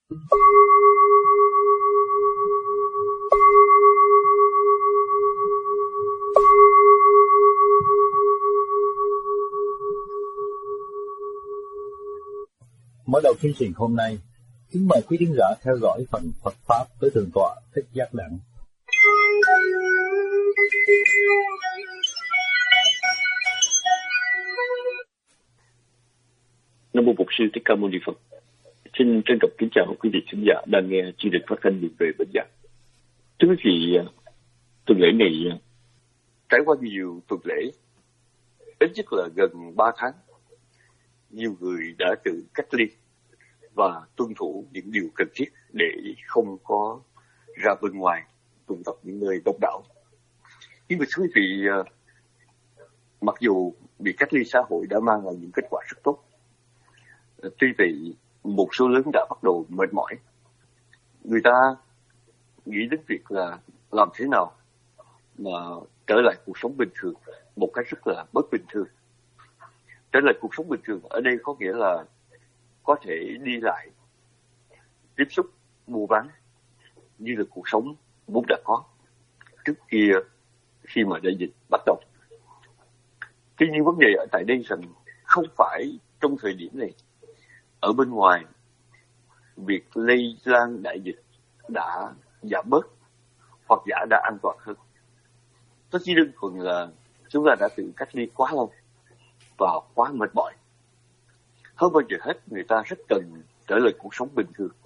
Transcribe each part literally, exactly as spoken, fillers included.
Mở đầu chương trình hôm nay, kính mời quý khán giả theo dõi phần Phật Pháp với Thượng tọa Thích Giác Đặng. Nam mô Bổn Sư Thích Ca Mâu Ni Phật. Xin trân trọng kính chào quý vị khán giả đang nghe chương trình phát thanh về Bệnh Giác. Thưa quý vị, tuần lễ này trải qua nhiều tuần lễ, ít nhất là gần ba tháng, nhiều người đã tự cách ly và tuân thủ những điều cần thiết để không có ra bên ngoài tụ tập những nơi đông đảo. Nhưng mà thưa quý vị, mặc dù việc cách ly xã hội đã mang lại những kết quả rất tốt, tuy vậy một số lớn đã bắt đầu mệt mỏi. Người ta nghĩ đến việc là làm thế nào mà trở lại cuộc sống bình thường một cách rất là bất bình thường. Trở lại cuộc sống bình thường ở đây có nghĩa là có thể đi lại, tiếp xúc, mua bán như là cuộc sống vốn đã có trước kia khi mà đại dịch bắt đầu. Tuy nhiên vấn đề ở tại đây rằng không phải trong thời điểm này ở bên ngoài việc lây lan đại dịch đã giảm bớt hoặc giả đã an toàn hơn. Nó chỉ đơn thuần là chúng ta đã tự cách ly quá lâu và quá mệt mỏi. Hơn bao giờ hết, người ta rất cần trở lại cuộc sống bình thường.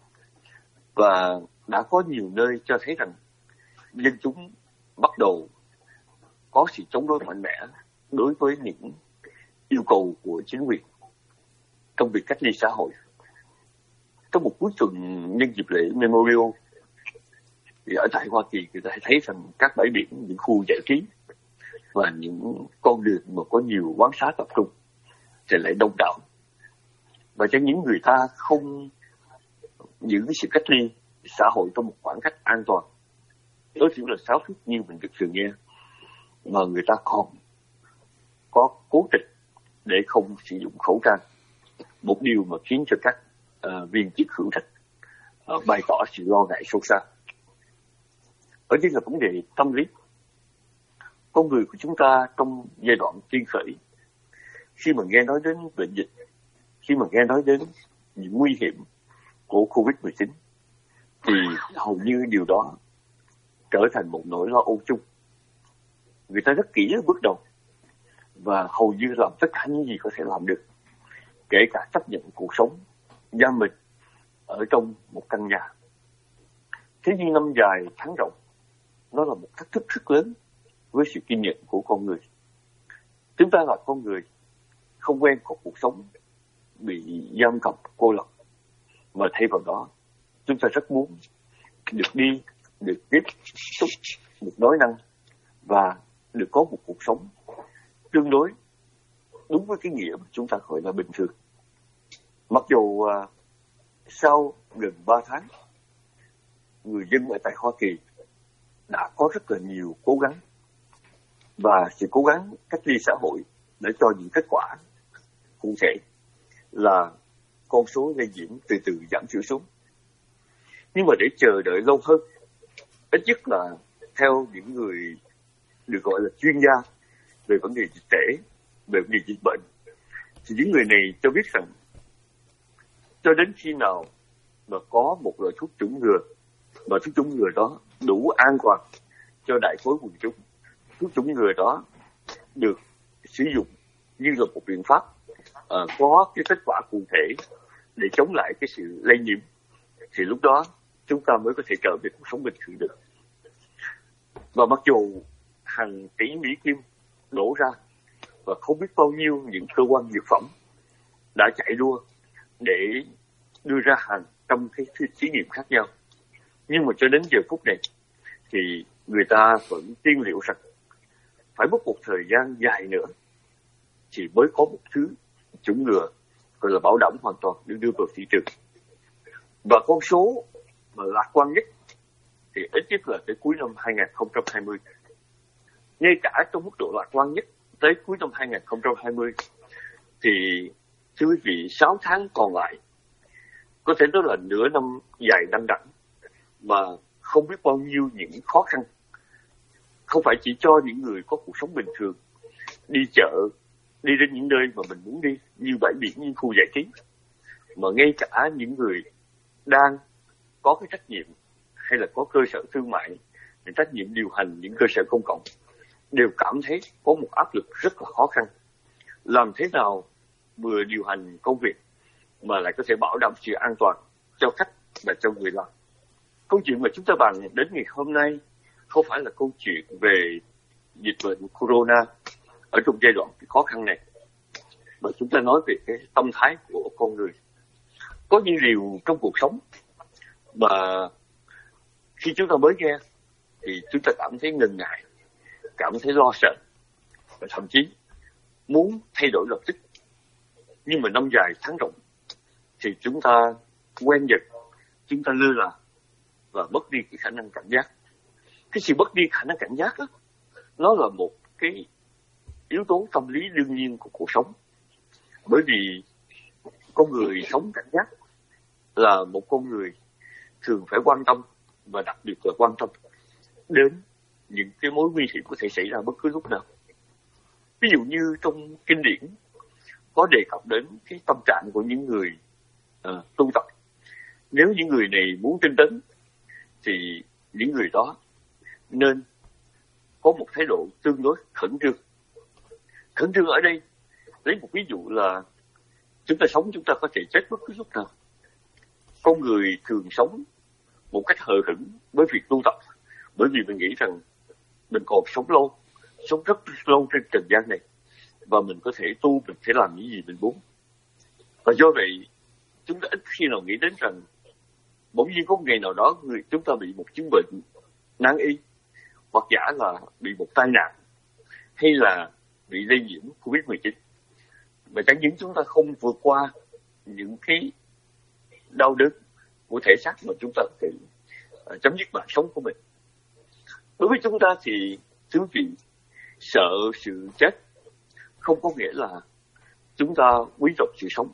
Và đã có nhiều nơi cho thấy rằng dân chúng bắt đầu có sự chống đối mạnh mẽ đối với những yêu cầu của chính quyền trong việc cách ly xã hội. Trong một cuối tuần nhân dịp lễ Memorial, thì ở tại Hoa Kỳ người ta thấy rằng các bãi biển, những khu giải trí và những con đường mà có nhiều quán xá tập trung thì lại đông đảo. Và cho những người ta không giữ cái sự cách ly xã hội trong một khoảng cách an toàn, đó chỉ là sáo thuyết như mình được thường nghe, mà người ta còn có cố tình để không sử dụng khẩu trang, một điều mà khiến cho các uh, viên chức hữu trách uh, bày tỏ sự lo ngại sâu xa. Ở đây là vấn đề tâm lý. Con người của chúng ta trong giai đoạn tiên khởi, khi mà nghe nói đến bệnh dịch, khi mà nghe nói đến những nguy hiểm của covid mười chín, thì hầu như điều đó trở thành một nỗi lo âu chung. Người ta rất kỹ ở bước đầu và hầu như làm tất cả những gì có thể làm được, kể cả chấp nhận cuộc sống giam mình ở trong một căn nhà. Thế nhưng năm dài tháng rộng, nó là một thách thức rất lớn với sự kiên nhẫn của con người. Chúng ta là con người, không quen có cuộc sống bị giam cầm cô lập, mà thay vào đó chúng ta rất muốn được đi, được tiếp xúc, được nói năng và được có một cuộc sống tương đối đúng với cái nghĩa mà chúng ta gọi là bình thường. Mặc dù uh, sau gần ba tháng, người dân ở tại Hoa Kỳ đã có rất là nhiều cố gắng, và sự cố gắng cách ly xã hội đã cho những kết quả cụ thể là con số lây nhiễm từ từ giảm thiểu xuống. Nhưng mà để chờ đợi lâu hơn, ít nhất là theo những người được gọi là chuyên gia về vấn đề dịch tễ, về vấn đề dịch bệnh, thì những người này cho biết rằng cho đến khi nào mà có một loại thuốc chủng ngừa, mà thuốc chủng ngừa đó đủ an toàn cho đại khối quần chúng, thuốc chủng ngừa đó được sử dụng như là một biện pháp uh, có cái kết quả cụ thể để chống lại cái sự lây nhiễm, thì lúc đó chúng ta mới có thể trở về cuộc sống bình thường được. Và mặc dù hàng tỷ Mỹ Kim đổ ra và không biết bao nhiêu những cơ quan dược phẩm đã chạy đua để đưa ra hàng trăm cái thí nghiệm khác nhau, nhưng mà cho đến giờ phút này thì người ta vẫn tiên liệu rằng phải mất một thời gian dài nữa thì mới có một thứ chủng ngừa gọi là bảo đảm hoàn toàn được đưa vào thị trường. Và con số mà lạc quan nhất thì ít nhất là tới cuối năm hai không hai không. Ngay cả trong mức độ lạc quan nhất tới cuối năm hai không hai không thì thưa quý vị, sáu tháng còn lại có thể nói là nửa năm dài đăng đẵng mà không biết bao nhiêu những khó khăn, không phải chỉ cho những người có cuộc sống bình thường, đi chợ, đi đến những nơi mà mình muốn đi, như bãi biển, như khu giải trí, mà ngay cả những người đang có cái trách nhiệm hay là có cơ sở thương mại, những trách nhiệm điều hành những cơ sở công cộng đều cảm thấy có một áp lực rất là khó khăn. Làm thế nào vừa điều hành công việc mà lại có thể bảo đảm sự an toàn cho khách và cho người làm. Câu chuyện mà chúng ta bàn đến ngày hôm nay không phải là câu chuyện về dịch bệnh corona ở trong giai đoạn khó khăn này, mà chúng ta nói về cái tâm thái của con người. Có những điều trong cuộc sống mà khi chúng ta mới nghe thì chúng ta cảm thấy ngần ngại, cảm thấy lo sợ và thậm chí muốn thay đổi lập tức. Nhưng mà năm dài tháng rộng thì chúng ta quen dần, chúng ta lơ là và mất đi cái khả năng cảnh giác. Cái sự mất đi khả năng cảnh giác đó, nó là một cái yếu tố tâm lý đương nhiên của cuộc sống. Bởi vì con người sống cảnh giác là một con người thường phải quan tâm, và đặc biệt là quan tâm đến những cái mối nguy hiểm có thể xảy ra bất cứ lúc nào. Ví dụ như trong kinh điển có đề cập đến cái tâm trạng của những người uh, tu tập. Nếu những người này muốn tinh tấn thì những người đó nên có một thái độ tương đối khẩn trương. Khẩn trương ở đây, lấy một ví dụ là chúng ta sống, chúng ta có thể chết bất cứ lúc nào. Con người thường sống một cách hờ hững với việc tu tập, bởi vì mình nghĩ rằng mình còn sống lâu, sống rất lâu trên trần gian này, và mình có thể tu, mình thể làm những gì mình muốn. Và do vậy, chúng ta ít khi nào nghĩ đến rằng bỗng nhiên có một ngày nào đó người chúng ta bị một chứng bệnh nan y, hoặc giả là bị một tai nạn, hay là bị lây nhiễm covid mười chín. Và chẳng những chúng ta không vượt qua những cái đau đớn của thể xác mà chúng ta có thể uh, chấm dứt mạng sống của mình. Đối với chúng ta thì thưa quý vị, sợ sự chết không có nghĩa là chúng ta quý trọng sự sống.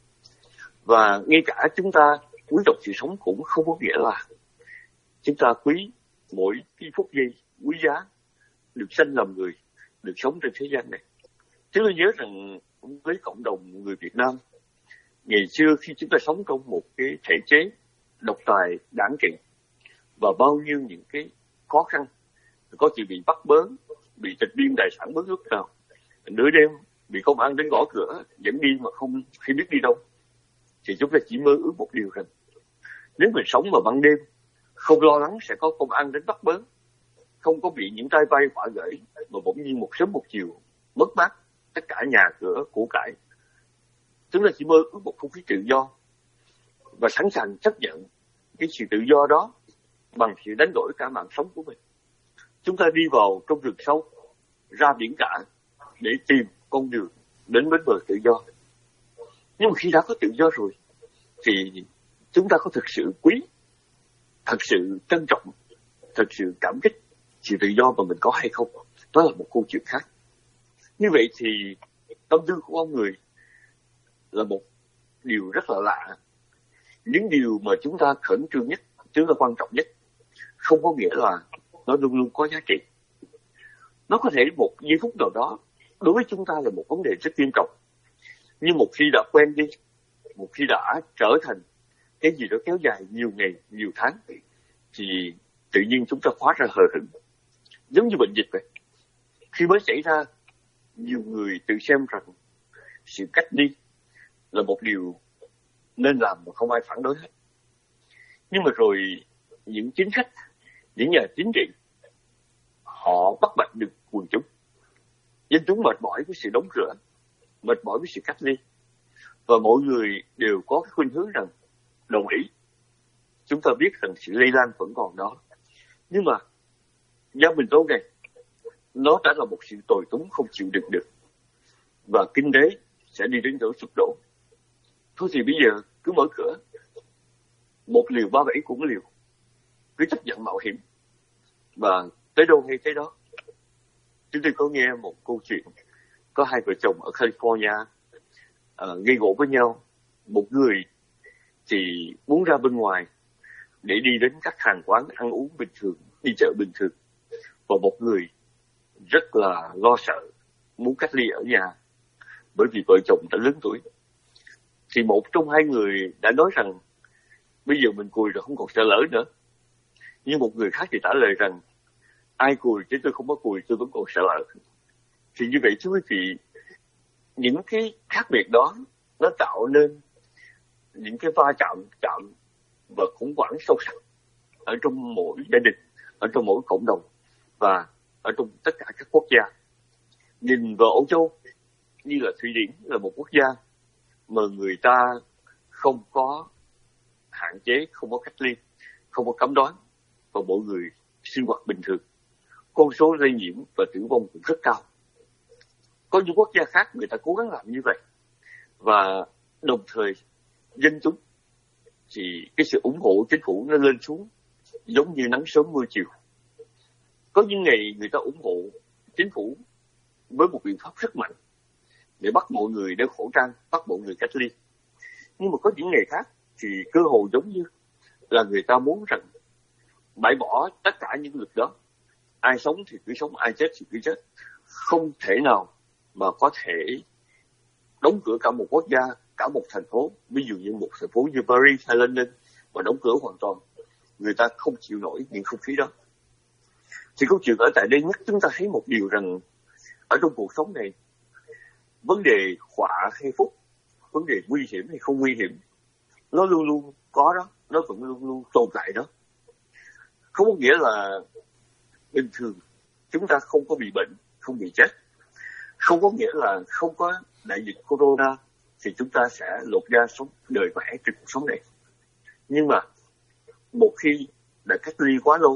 Và ngay cả chúng ta quý trọng sự sống cũng không có nghĩa là chúng ta quý mỗi cái phút giây quý giá được sinh làm người, được sống trên thế gian này. Chúng tôi nhớ rằng với cộng đồng người Việt Nam, ngày xưa khi chúng ta sống trong một cái thể chế độc tài đảng trị và bao nhiêu những cái khó khăn, có chuyện bị bắt bớ, bị tịch biên tài sản bất lúc nào, nửa đêm bị công an đến gõ cửa dẫn đi mà không khi biết đi đâu, thì chúng ta chỉ mơ ước một điều rằng nếu mình sống vào ban đêm, không lo lắng sẽ có công an đến bắt bớ, không có bị những tay bay hỏa gửi mà bỗng nhiên một sớm một chiều mất mát tất cả nhà cửa của cải, chúng ta chỉ mơ ước một không khí tự do và sẵn sàng chấp nhận cái sự tự do đó bằng sự đánh đổi cả mạng sống của mình. Chúng ta đi vào trong rừng sâu, ra biển cả để tìm con đường đến bến bờ tự do. Nhưng mà khi đã có tự do rồi thì chúng ta có thực sự quý, thật sự trân trọng, thật sự cảm kích sự tự do mà mình có hay không? Đó là một câu chuyện khác. Như vậy thì tâm tư của con người là một điều rất là lạ. Những điều mà chúng ta khẩn trương nhất, chúng ta quan trọng nhất, không có nghĩa là nó luôn luôn có giá trị. Nó có thể một giây phút nào đó đối với chúng ta là một vấn đề rất nghiêm trọng. Nhưng một khi đã quen đi, một khi đã trở thành cái gì đó kéo dài nhiều ngày, nhiều tháng, thì tự nhiên chúng ta hóa ra hờ hững. Giống như bệnh dịch vậy. Khi mới xảy ra, nhiều người tự xem rằng sự cách ly là một điều nên làm mà không ai phản đối hết. Nhưng mà rồi những chính khách, những nhà chính trị, họ bắt bạch được quần chúng. Dân chúng mệt mỏi với sự đóng cửa, mệt mỏi với sự cách ly, và mọi người đều có cái khuynh hướng rằng đồng ý. Chúng ta biết rằng sự lây lan vẫn còn đó, nhưng mà giao bình lâu này nó đã là một sự tồi túng không chịu đựng được, và kinh tế sẽ đi đến chỗ sụp đổ. Thôi thì bây giờ cứ mở cửa, một liều ba bảy cũng liều, cứ chấp nhận mạo hiểm, và tới đâu hay tới đó. Chúng tôi có nghe một câu chuyện, có hai vợ chồng ở California uh, gây gỗ với nhau. Một người thì muốn ra bên ngoài để đi đến các hàng quán ăn uống bình thường, đi chợ bình thường. Và một người rất là lo sợ, muốn cách ly ở nhà bởi vì vợ chồng đã lớn tuổi. Thì một trong hai người đã nói rằng bây giờ mình cùi rồi không còn sợ lỡ nữa. Nhưng một người khác thì trả lời rằng ai cùi chứ tôi không có cùi, tôi vẫn còn sợ lỡ. Thì như vậy thưa quý vị, những cái khác biệt đó nó tạo nên những cái va chạm chạm và khủng hoảng sâu sắc ở trong mỗi gia đình, ở trong mỗi cộng đồng và ở trong tất cả các quốc gia. Nhìn vào Âu Châu như là Thụy Điển là một quốc gia mà người ta không có hạn chế, không có cách ly, không có cấm đoán và mọi người sinh hoạt bình thường. Con số lây nhiễm và tử vong cũng rất cao. Có những quốc gia khác người ta cố gắng làm như vậy và đồng thời dân chúng thì cái sự ủng hộ chính phủ nó lên xuống giống như nắng sớm mưa chiều. Có những ngày người ta ủng hộ chính phủ với một biện pháp rất mạnh để bắt mọi người đeo khẩu trang, bắt mọi người cách ly. Nhưng mà có những ngày khác thì cơ hội giống như là người ta muốn rằng bãi bỏ tất cả những luật đó. Ai sống thì cứ sống, ai chết thì cứ chết. Không thể nào mà có thể đóng cửa cả một quốc gia, cả một thành phố. Ví dụ như một thành phố như Paris hay London mà đóng cửa hoàn toàn. Người ta không chịu nổi những không khí đó. Thì câu chuyện ở tại đây nhất chúng ta thấy một điều rằng ở trong cuộc sống này, vấn đề họa hay phúc, vấn đề nguy hiểm hay không nguy hiểm, nó luôn luôn có đó, nó vẫn luôn luôn tồn tại đó. Không có nghĩa là bình thường chúng ta không có bị bệnh, không bị chết. Không có nghĩa là không có đại dịch corona thì chúng ta sẽ lột da sống đời khỏe trên cuộc sống này. Nhưng mà một khi đã cách ly quá lâu,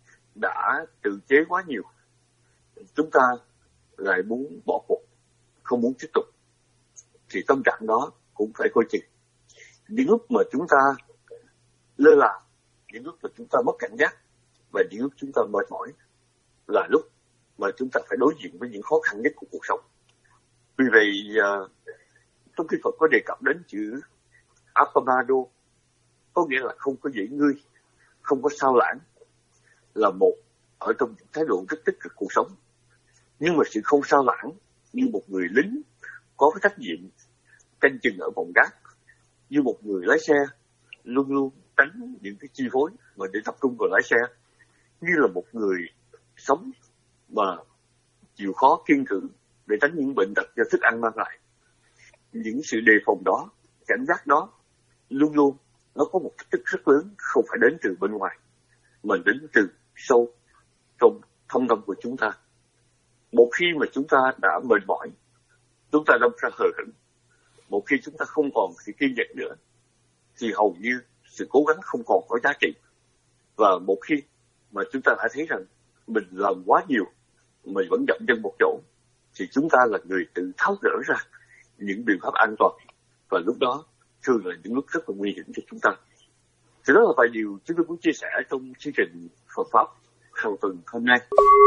đã tự chế quá nhiều, chúng ta lại muốn bỏ cuộc, không muốn tiếp tục, thì tâm trạng đó cũng phải coi chừng. Những lúc mà chúng ta lơ là, những lúc mà chúng ta mất cảnh giác và những lúc chúng ta mệt mỏi là lúc mà chúng ta phải đối diện với những khó khăn nhất của cuộc sống. Vì vậy, trong khi Phật có đề cập đến chữ Appamado, có nghĩa là không có dễ ngươi, không có sao lãng, là một ở trong những thái độ rất tích cực cuộc sống. Nhưng mà sự không sao lãng như một người lính có cái trách nhiệm canh chừng ở vòng gác, như một người lái xe luôn luôn tránh những cái chi phối mà để tập trung vào lái xe, như là một người sống mà chịu khó kiên cử để tránh những bệnh tật do thức ăn mang lại. Những sự đề phòng đó, cảnh giác đó luôn luôn nó có một thách thức rất lớn, không phải đến từ bên ngoài mà đến từ sâu trong thâm tâm của chúng ta. Một khi mà chúng ta đã mệt mỏi, chúng ta đâm ra hờ hững, một khi chúng ta không còn sự kiên nhẫn nữa thì hầu như sự cố gắng không còn có giá trị. Và một khi mà chúng ta đã thấy rằng mình làm quá nhiều, mình vẫn dậm chân một chỗ, thì chúng ta là người tự tháo gỡ ra những biện pháp an toàn. Và lúc đó thường là những lúc rất là nguy hiểm cho chúng ta. Thì đó là vài điều chúng tôi muốn chia sẻ trong chương trình Phật Pháp hàng tuần hôm nay.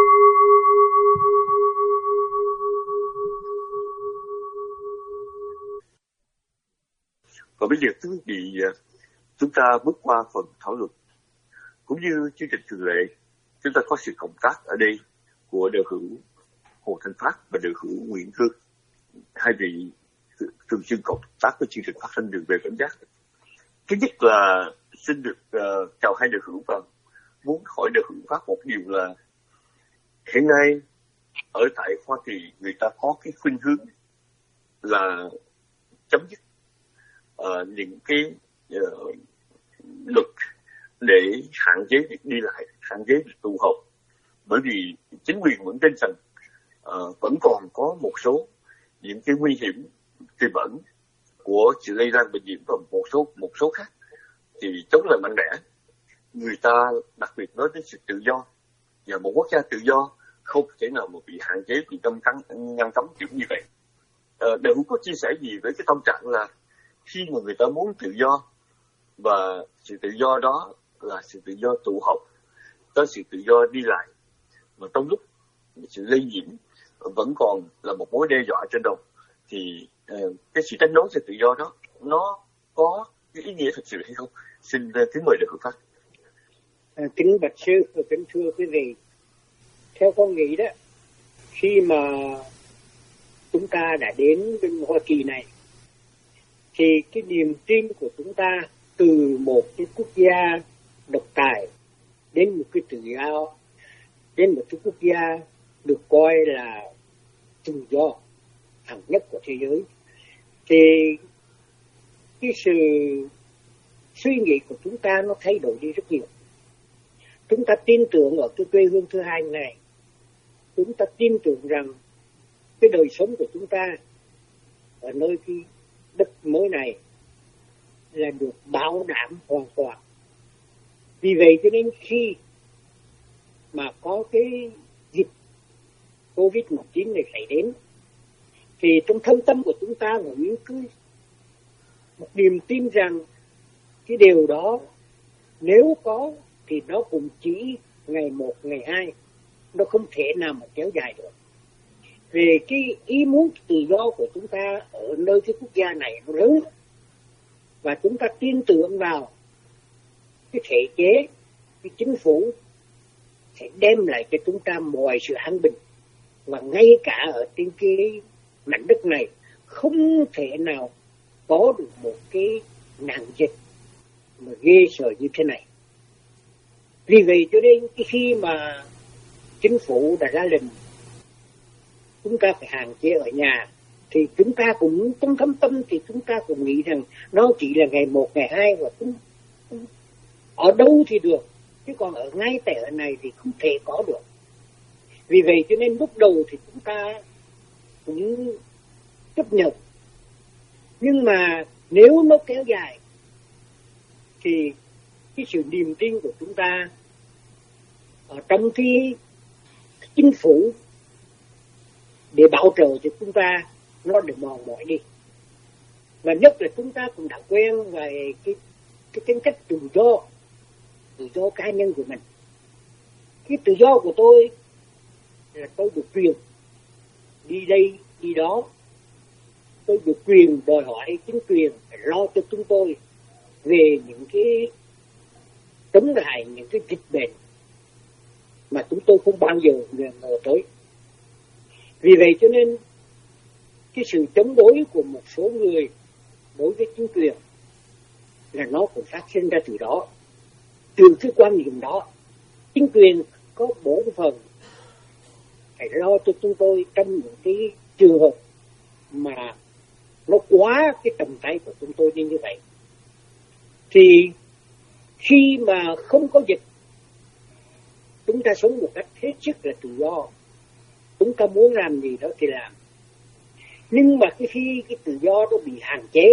Và bây giờ quý vị, chúng ta bước qua phần thảo luận. Cũng như chương trình thường lệ, chúng ta có sự cộng tác ở đây của đạo hữu Hồ Thanh Phát và đạo hữu Nguyễn Hương, hai vị thường xuyên cộng tác với chương trình phát thanh đường về cảm giác. Thứ nhất là xin được uh, chào hai đạo hữu và muốn hỏi đạo hữu Phát một điều là hiện nay ở tại Hoa Kỳ người ta có cái khuynh hướng là chấm dứt uh, những cái uh, luật để hạn chế việc đi lại, hạn chế việc tụ họp, bởi vì chính quyền vẫn tin rằng uh, vẫn còn có một số những cái nguy hiểm tiềm ẩn của sự lây lan bệnh nhiễm và một số một số khác thì chống lại mạnh mẽ. Người ta đặc biệt nói đến sự tự do, và một quốc gia tự do không thể nào mà bị hạn chế, bị ngăn cấm ngăn cấm kiểu như vậy. Uh, đều có chia sẻ gì với cái tâm trạng là khi mà người ta muốn tự do và sự tự do đó là sự tự do tụ họp, có sự tự do đi lại, mà trong lúc sự lây nhiễm vẫn còn là một mối đe dọa trên đầu, thì uh, cái sự đánh đố sự tự do đó nó có ý nghĩa thật sự hay không? Xin uh, kính mời Đức Phật Pháp. À, kính bạch sư và kính thưa quý vị, theo con nghĩ đó, khi mà chúng ta đã đến bên Hoa Kỳ này, thì cái niềm tin của chúng ta từ một cái quốc gia độc tài đến một cái tự do, đến một cái quốc gia được coi là tự do thẳng nhất của thế giới, thì cái sự suy nghĩ của chúng ta nó thay đổi đi rất nhiều. Chúng ta tin tưởng ở cái quê hương thứ hai này, chúng ta tin tưởng rằng cái đời sống của chúng ta ở nơi cái đất mới này là được bảo đảm hoàn toàn. Vì vậy cho nên khi mà có cái dịch covid mười chín này xảy đến, thì trong thâm tâm của chúng ta vẫn cứ một niềm tin rằng cái điều đó nếu có thì nó cũng chỉ ngày một, ngày hai, nó không thể nào mà kéo dài được. Về cái ý muốn tự do của chúng ta ở nơi cái quốc gia này nó lớn, và chúng ta tin tưởng vào cái thể chế, cái chính phủ sẽ đem lại cho chúng ta mọi sự an bình. Và ngay cả ở trên cái mảnh đất này không thể nào có được một cái nạn dịch mà ghê sợ như thế này. Vì vậy cho nên khi mà chính phủ đã ra lệnh chúng ta phải hạn chế ở nhà, thì chúng ta cũng trong thâm tâm thì chúng ta cũng nghĩ rằng nó chỉ là ngày một, ngày hai, và cũng ở đâu thì được, chứ còn ở ngay tại ở này thì không thể có được. Vì vậy cho nên lúc đầu thì chúng ta cũng chấp nhận, nhưng mà nếu nó kéo dài thì cái sự niềm tin của chúng ta ở trong cái chính phủ để bảo trợ cho chúng ta nó được mòn mỏi đi. Và nhất là chúng ta cũng đã quen về cái cái tính cách tự do, tự do cá nhân của mình. Cái tự do của tôi là tôi được quyền đi đây đi đó, tôi được quyền đòi hỏi chính quyền phải lo cho chúng tôi về những cái chống lại những cái dịch bệnh mà chúng tôi không bao giờ ngờ tới. Vì vậy cho nên cái sự chống đối của một số người đối với chính quyền là nó cũng phát sinh ra từ đó, từ cái quan niệm đó. Chính quyền có bổn phận phải lo cho chúng tôi trong những cái trường hợp mà nó quá cái tầm tay của chúng tôi như vậy. Thì khi mà không có dịch, chúng ta sống một cách hết sức là tự do, chúng ta muốn làm gì đó thì làm. Nhưng mà cái khi cái tự do nó bị hạn chế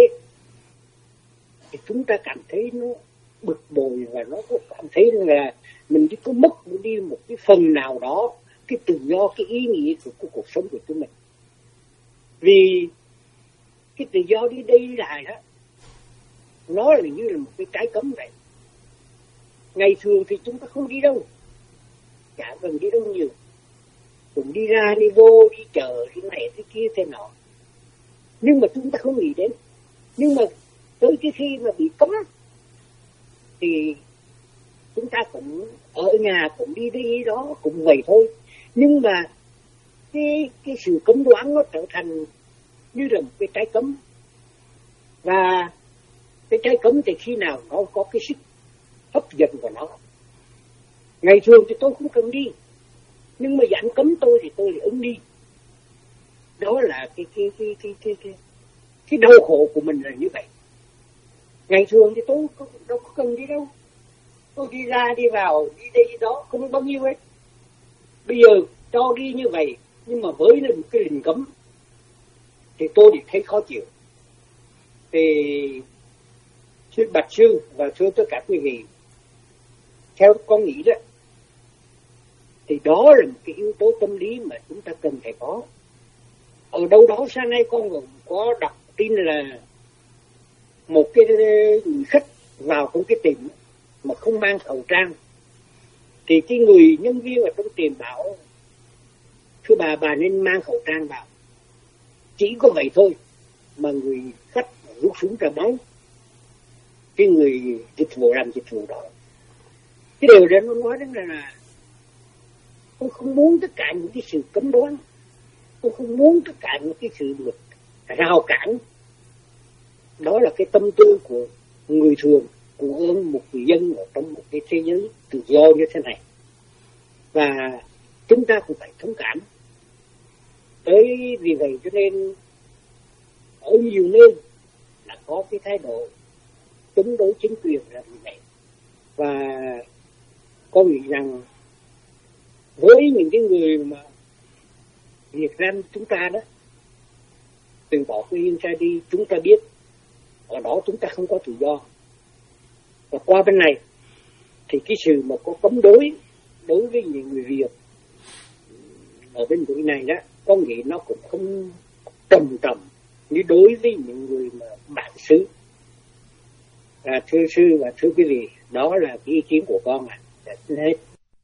thì chúng ta cảm thấy nó bực bội, và nó có cảm thấy là mình chỉ có mất đi một cái phần nào đó cái tự do, cái ý nghĩa của, của cuộc sống của chúng mình. Vì cái tự do đi đây đi lại đó, nó là như là một cái trái cấm vậy. Ngày thường thì chúng ta không đi đâu, chả cần đi đâu nhiều, cũng đi ra đi vô, đi chợ, đi này thế kia thế nọ, nhưng mà chúng ta không nghĩ đến. Nhưng mà tới cái khi mà bị cấm thì chúng ta cũng ở nhà, cũng đi đi đó, cũng vậy thôi. Nhưng mà cái cái sự cấm đoán nó trở thành như là một cái trái cấm, và cái trái cấm thì khi nào nó có cái sức hấp dẫn của nó. Ngày thường thì tôi không cần đi, nhưng mà giãn cấm tôi thì tôi lại ứng đi. Đó là cái cái cái cái cái cái, cái đau khổ của mình là như vậy. Ngày thường thì tôi không, đâu có cần đi đâu, tôi đi ra đi vào, đi đây đi đó không bao nhiêu ấy. Bây giờ cho đi như vậy, nhưng mà với một cái lệnh cấm thì tôi thì thấy khó chịu. Thì thưa bạch sư và thưa tất cả quý vị, theo con nghĩ đó, thì đó là một cái yếu tố tâm lý mà chúng ta cần phải có. Ở đâu đó sáng nay con cũng có đọc tin là một cái người khách vào trong cái tiệm mà không mang khẩu trang, thì cái người nhân viên ở trong tiệm bảo thưa bà, bà nên mang khẩu trang vào. Chỉ có vậy thôi mà người khách rút súng ra bắn. cái người dịch vụ làm dịch vụ đó. Cái điều đó nó nói đến là, là tôi không muốn tất cả những cái sự cấm đoán, tôi không muốn tất cả những cái sự được rào cản. Đó là cái tâm tư của người thường, của một người dân ở trong một cái thế giới tự do như thế này. Và chúng ta cũng phải thông cảm. Tới vì vậy cho nên ở nhiều nơi là có cái thái độ chống đối chính quyền là như vậy. Và con nghĩ rằng với những cái người mà Việt Nam chúng ta đó từ bỏ quê hương ra đi, chúng ta biết ở đó chúng ta không có tự do. Và qua bên này thì cái sự mà có cấm đối đối với những người Việt ở bên tuổi này đó, con nghĩ nó cũng không trầm trọng như đối với những người mà bản xứ. À, thưa sư và thưa quý vị, đó là cái ý kiến của con ạ. À. Xin hết.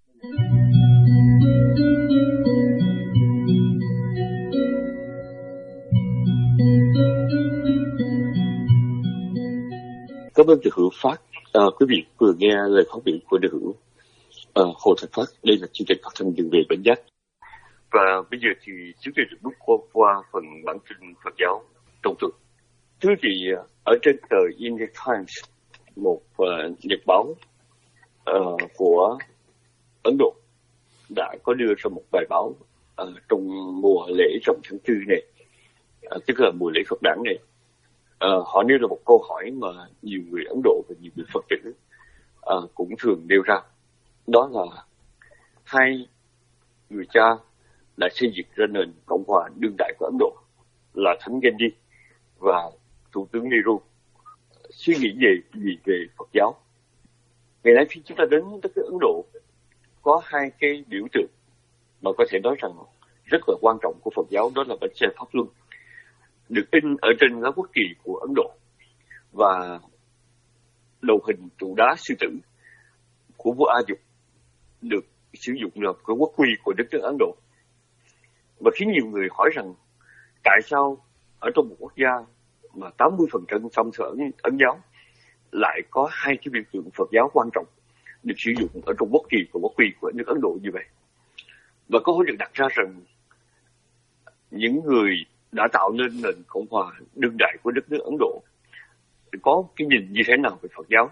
Cảm ơn Đức Hữu Phát. À, quý vị vừa nghe lời phát biểu của Đức Hữu à, Hồ Thành Phát. Đây là chương trình phát thanh đường về Bến Giác. Và bây giờ thì chúng tôi được bước qua, qua phần bản tin Phật giáo trong tuần. Thưa quý vị, ở trên tờ India Times, một uh, nhật báo uh, của Ấn Độ đã có đưa ra một bài báo uh, trong mùa lễ rằm tháng tư này, uh, tức là mùa lễ Phật đản này. Uh, họ nêu ra một câu hỏi mà nhiều người Ấn Độ và nhiều người Phật tử uh, cũng thường nêu ra. Đó là hai người cha đã xây dựng ra nền Cộng hòa đương đại của Ấn Độ là Thánh Gandhi và Thủ tướng Nehru suy nghĩ về gì về Phật giáo. Ngày nay khi chúng ta đến đất nước Ấn Độ, có hai cái biểu tượng mà có thể nói rằng rất là quan trọng của Phật giáo, đó là bánh xe Pháp Luân được in ở trên lá quốc kỳ của Ấn Độ và đầu hình trụ đá sư tử của vua A Dục được sử dụng là cái quốc huy của đất nước Ấn Độ. Và khiến nhiều người hỏi rằng tại sao ở trong một quốc gia mà tám mươi phần trăm trong sở ấn, ấn giáo lại có hai cái biểu tượng Phật giáo quan trọng được sử dụng ở trong quốc kỳ và quốc huy của nước Ấn Độ như vậy. Và câu hỏi được đặt ra rằng những người đã tạo nên nền Cộng hòa đương đại của đất nước Ấn Độ có cái nhìn như thế nào về Phật giáo?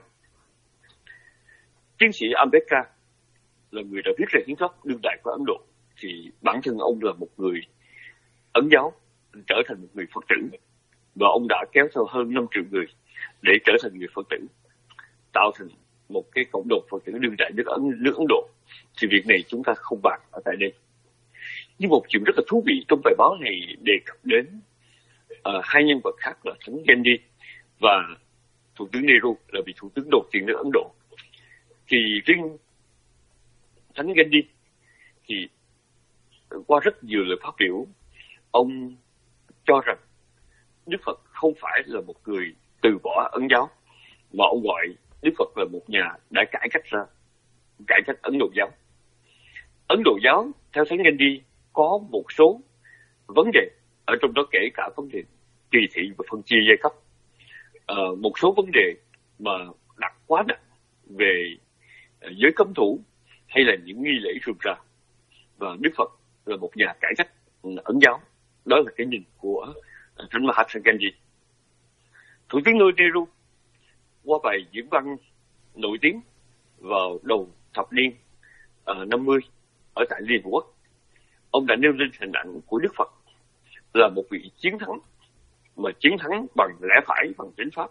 Tiến sĩ Ambedkar là người đã viết ra hiến pháp đương đại của Ấn Độ, thì bản thân ông là một người Ấn giáo trở thành một người Phật tử, và ông đã kéo theo hơn năm triệu người để trở thành người Phật tử, tạo thành một cái cộng đồng Phật tử đương đại nước Ấn, nước Ấn Độ. Thì việc này chúng ta không bàn ở tại đây. Nhưng một chuyện rất là thú vị trong bài báo này đề cập đến uh, hai nhân vật khác là Thánh Gandhi và Thủ tướng Nehru, là vị thủ tướng đầu tiên nước Ấn Độ. Thì riêng Thánh Gandhi thì qua rất nhiều lời phát biểu, ông cho rằng Đức Phật không phải là một người từ bỏ Ấn giáo, mà ông gọi Đức Phật là một nhà đã cải cách ra, cải cách Ấn Độ giáo. Ấn Độ giáo, theo Thánh Gandhi, có một số vấn đề, ở trong đó kể cả vấn đề kỳ thị và phân chia giai cấp. À, một số vấn đề mà đặt quá nặng về giới cấm thủ hay là những nghi lễ rườm rà. Và Đức Phật là một nhà cải cách Ấn giáo. Đó là cái nhìn của Thánh Mahatma Gandhi. Thủ tướng Nehru qua bài diễn văn nổi tiếng vào đầu thập niên uh, năm mươi ở tại Liên Hợp Quốc, ông đã nêu lên hình ảnh của Đức Phật là một vị chiến thắng, mà chiến thắng bằng lẽ phải, bằng chánh pháp.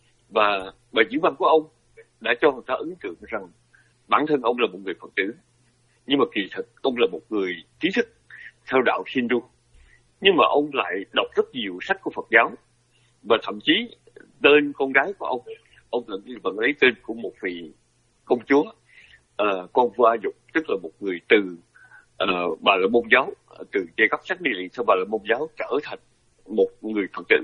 Và bài diễn văn của ông đã cho người ta ấn tượng rằng bản thân ông là một người Phật tử, nhưng mà kỳ thực ông là một người trí thức theo đạo Hindu. Nhưng mà ông lại đọc rất nhiều sách của Phật giáo, và thậm chí tên con gái của ông, ông vẫn lấy tên của một vị công chúa, uh, con vua A Dục, tức là một người từ uh, Bà La Môn giáo, từ giai cấp sắc địa liền sau Bà La Môn giáo trở thành một người Phật tử.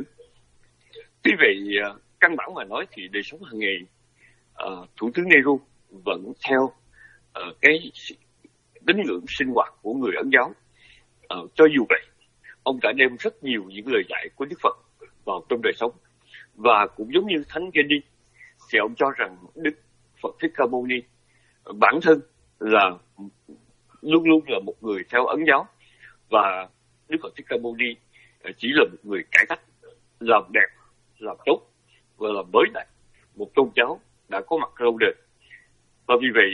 Tuy vậy, uh, căn bản mà nói thì đời sống hàng ngày, uh, Thủ tướng Nehru vẫn theo uh, cái tín ngưỡng sinh hoạt của người Ấn giáo. Uh, cho dù vậy, ông đã đem rất nhiều những lời dạy của Đức Phật vào trong đời sống. Và cũng giống như Thánh Gandhi, thì ông cho rằng Đức Phật Thích Ca Mâu Ni bản thân là luôn luôn là một người theo Ấn giáo, và Đức Phật Thích Ca Mâu Ni chỉ là một người cải cách, làm đẹp, làm tốt và làm mới lại một tôn giáo đã có mặt lâu đời. Và vì vậy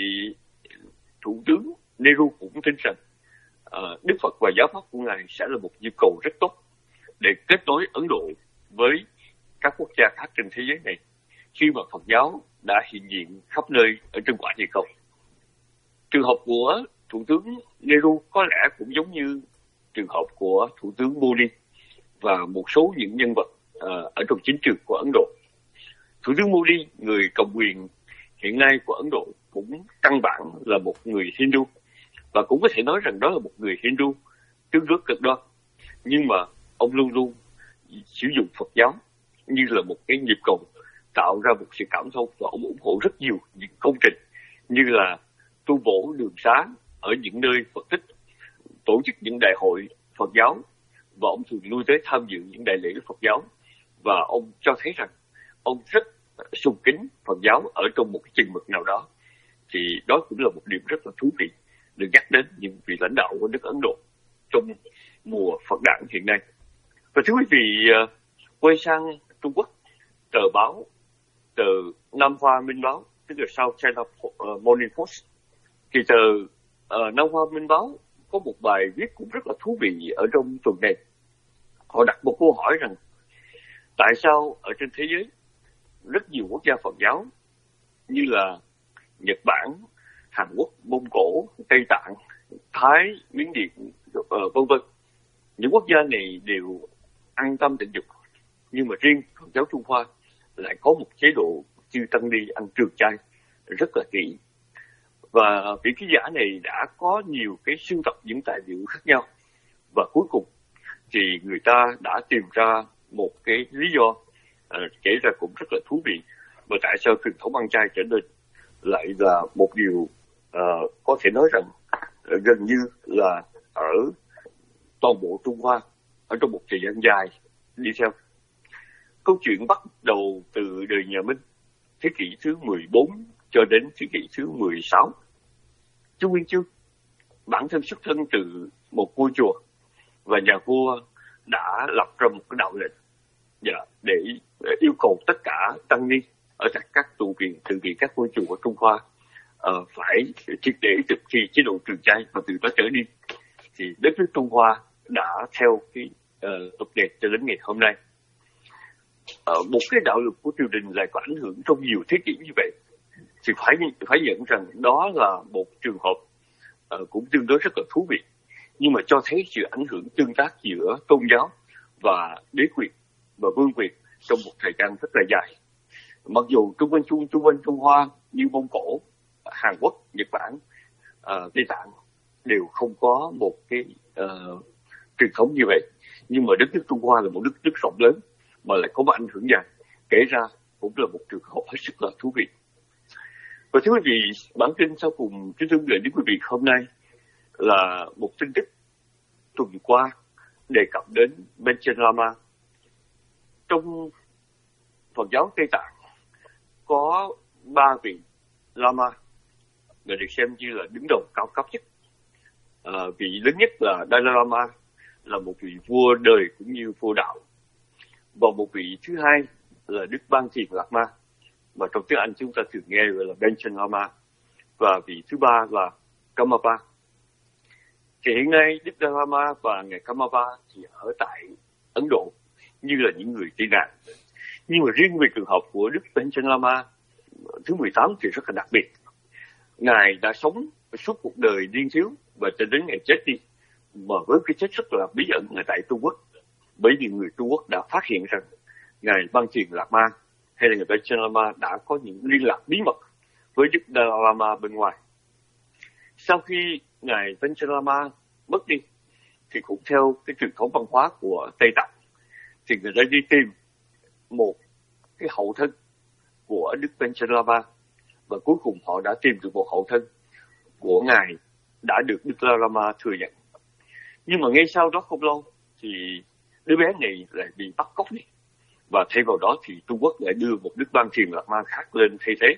Thủ tướng Nehru cũng tin rằng uh, Đức Phật và giáo pháp của Ngài sẽ là một nhịp cầu rất tốt để kết nối Ấn Độ với các quốc gia khác trên thế giới này, khi mà Phật giáo đã hiện diện khắp nơi ở trên quả địa cầu. Trường hợp của Thủ tướng Nehru có lẽ cũng giống như trường hợp của Thủ tướng Modi và một số những nhân vật uh, ở trong chính trường của Ấn Độ. Thủ tướng Modi, người cầm quyền hiện nay của Ấn Độ, cũng căn bản là một người Hindu, và cũng có thể nói rằng đó là một người Hindu tương đối cực đoan, nhưng mà ông luôn luôn sử dụng Phật giáo như là một cái nhịp cầu tạo ra một sự cảm thông, và ông ủng hộ rất nhiều những công trình như là tu bổ đường xá ở những nơi Phật tích, tổ chức những đại hội Phật giáo, và ông thường lui tới tham dự những đại lễ Phật giáo. Và ông cho thấy rằng ông rất sùng kính Phật giáo ở trong một cái chừng mực nào đó. Thì đó cũng là một điểm rất là thú vị được nhắc đến những vị lãnh đạo của nước Ấn Độ trong mùa Phật đản hiện nay. Và thưa quý vị, quay sang Trung Quốc, tờ báo, tờ Nam Hoa Minh Báo, tức là South China Morning Post, thì tờ uh, Nam Hoa Minh Báo có một bài viết cũng rất là thú vị ở trong tuần này. Họ đặt một câu hỏi rằng tại sao ở trên thế giới rất nhiều quốc gia Phật giáo như là Nhật Bản, Hàn Quốc, Mông Cổ, Tây Tạng, Thái, Miến Điện, uh, vân vân, những quốc gia này đều an tâm tình dục, nhưng mà riêng Phật giáo Trung Hoa lại có một chế độ chư tăng ni ăn trường chay rất là kỹ. Và vị ký giả này đã có nhiều cái sưu tập những tài liệu khác nhau, và cuối cùng thì người ta đã tìm ra một cái lý do uh, kể ra cũng rất là thú vị, và tại sao truyền thống ăn chay trở nên lại là một điều uh, có thể nói rằng uh, gần như là ở toàn bộ Trung Hoa ở trong một thời gian dài đi theo. Câu chuyện bắt đầu từ đời nhà Minh, thế kỷ thứ mười bốn cho đến thế kỷ thứ mười sáu. Chu Nguyên Chương bản thân xuất thân từ một ngôi chùa, và nhà vua đã lập ra một cái đạo lệnh để yêu cầu tất cả tăng ni ở tại các trụ viện, tự viện các ngôi chùa ở Trung Hoa uh, phải triệt để thực thi chế độ trường chay, và từ đó trở đi thì đất nước Trung Hoa đã theo cái uh, tục lệ cho đến ngày hôm nay. Uh, một cái đạo luật của triều đình lại có ảnh hưởng trong nhiều thế kỷ như vậy, thì phải phải nhận rằng đó là một trường hợp uh, cũng tương đối rất là thú vị, nhưng mà cho thấy sự ảnh hưởng tương tác giữa tôn giáo và đế quyền và vương quyền trong một thời gian rất là dài. Mặc dù trung quanh trung trung quanh Trung Hoa như Mông Cổ, Hàn Quốc, Nhật Bản, uh, Tây Tạng đều không có một cái uh, truyền thống như vậy, nhưng mà đất nước Trung Hoa là một đất nước rộng lớn mà lại có một ảnh hưởng dài, kể ra cũng là một trường hợp hết sức là thú vị. Và thưa quý vị, bản tin sau cùng chúng tôi gửi đến quý vị hôm nay là một tin tức tuần qua đề cập đến Panchen Lama. Trong Phật giáo Tây Tạng có ba vị Lama người được xem như là đứng đầu cao cấp nhất. À, vị lớn nhất là Dalai Lama, là một vị vua đời cũng như vua đạo, và một vị thứ hai là Đức Ban Thiền Lạt Ma, mà trong tiếng Anh chúng ta thường nghe gọi là Panchen Lama, và vị thứ ba là Karmapa. Thì hiện nay Đức Dalai Lama và ngài Karmapa thì ở tại Ấn Độ như là những người tị nạn, nhưng mà riêng về trường hợp của Đức Panchen Lama thứ mười tám thì rất là đặc biệt. Ngài đã sống suốt cuộc đời niên thiếu và cho đến ngày chết đi, mà với cái chết rất là bí ẩn ở tại Trung Quốc, bởi vì người Trung Quốc đã phát hiện rằng ngài Ban Thiền Lạt Ma hay là ngài Panchen Lama đã có những liên lạc bí mật với Đức Dalai Lama bên ngoài. Sau khi ngài Panchen Lama mất đi thì cũng theo cái truyền thống văn hóa của Tây Tạng thì người ta đi tìm một cái hậu thân của Đức Panchen Lama, và cuối cùng họ đã tìm được một hậu thân của ngài đã được Đức Dalai Lama thừa nhận. Nhưng mà ngay sau đó không lâu thì đứa bé này lại bị bắt cóc đi, và thay vào đó thì Trung Quốc lại đưa một Đức Ban Thiền Lạt Ma khác lên thay thế.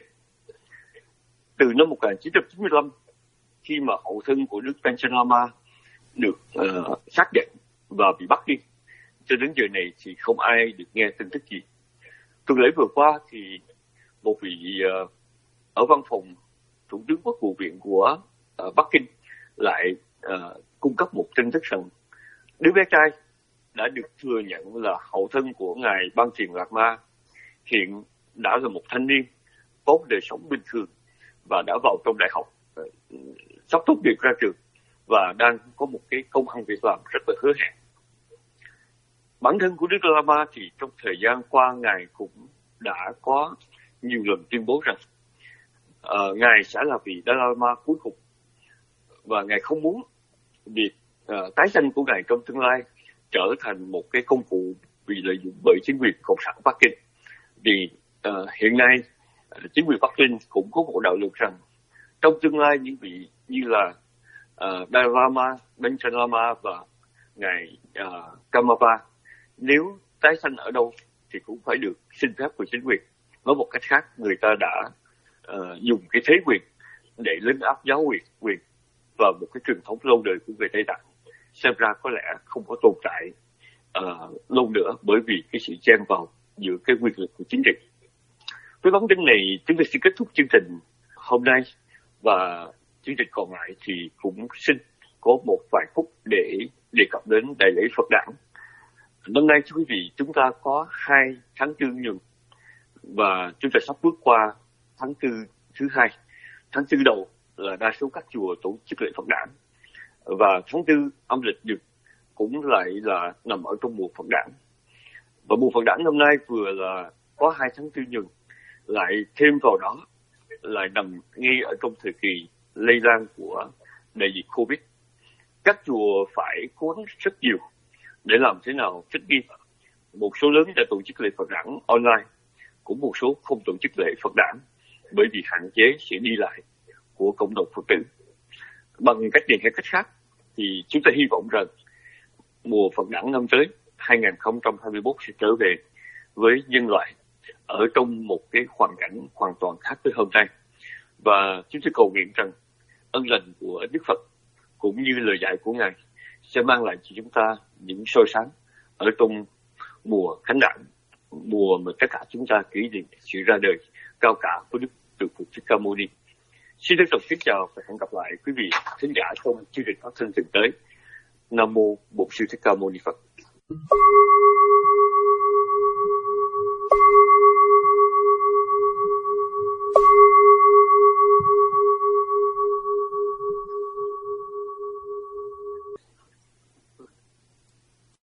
Từ năm một nghìn chín trăm chín mươi lăm, khi mà hậu thân của Đức Panchen Lama được uh, xác định và bị bắt đi, cho đến giờ này thì không ai được nghe tin tức gì. Tuần lễ vừa qua thì một vị uh, ở văn phòng Thủ tướng Quốc vụ viện của uh, Bắc Kinh lại uh, cung cấp một tin tức rằng đứa bé trai đã được thừa nhận là hậu thân của ngài Ban Thiền Lạt Ma hiện đã là một thanh niên có đời sống bình thường và đã vào trong đại học, uh, sắp tốt nghiệp ra trường và đang có một cái công ăn việc làm rất là hứa hẹn. Bản thân của Đức Lama thì trong thời gian qua ngài cũng đã có nhiều lần tuyên bố rằng uh, ngài sẽ là vị Dalai Lama cuối cùng và ngài không muốn việc uh, tái sanh của ngài trong tương lai trở thành một cái công cụ bị lợi dụng bởi chính quyền cộng sản Bắc Kinh. Vì uh, hiện nay uh, chính quyền Bắc Kinh cũng có một đạo luật rằng trong tương lai những vị như là uh, Dalai Lama, Panchen Lama và ngài uh, Karmapa nếu tái sanh ở đâu thì cũng phải được xin phép của chính quyền. Nói một cách khác, người ta đã uh, dùng cái thế quyền để lấn áp giáo quyền quyền và một cái truyền thống lâu đời của người Tây Tạng xem ra có lẽ không có tồn tại uh, lâu nữa, bởi vì cái sự chen vào giữa cái quyền lực của chính trị. Với vấn đề này, chúng tôi xin kết thúc chương trình hôm nay và chương trình còn lại thì cũng xin có một vài phút để đề cập đến đại lễ Phật đản. Năm nay thưa quý vị, chúng ta có hai tháng tư nhuận và chúng ta sắp bước qua tháng tư thứ hai. Tháng tư đầu là đa số các chùa tổ chức lễ Phật đản và tháng tư âm lịch được cũng lại là nằm ở trong mùa Phật đản. Và mùa Phật đản năm nay vừa là có hai tháng tư nhuận, lại thêm vào đó lại nằm ngay ở trong thời kỳ lây lan của đại dịch Covid. Các chùa phải cố gắng rất nhiều để làm thế nào thích nghi. Một số lớn đã tổ chức lễ Phật đản online, cũng một số không tổ chức lễ Phật đản bởi vì hạn chế sự đi lại của cộng đồng Phật tử. Bằng cách này hay cách khác thì chúng ta hy vọng rằng mùa Phật đản năm tới hai không hai mốt sẽ trở về với nhân loại ở trong một cái hoàn cảnh hoàn toàn khác với hôm nay. Và chúng tôi cầu nguyện rằng ân lành của Đức Phật cũng như lời dạy của Ngài sẽ mang lại cho chúng ta những soi sáng ở trong mùa khánh đản, mùa mà tất cả chúng ta kỷ niệm sự ra đời cao cả của Đức Từ Phụ Thích Ca Mâu Ni. Xin được kính chào và hẹn gặp lại quý vị thính giả trong chương trình phát thanh tuần tới. Nam mô Bổn Sư Thích Ca Mâu Ni Phật.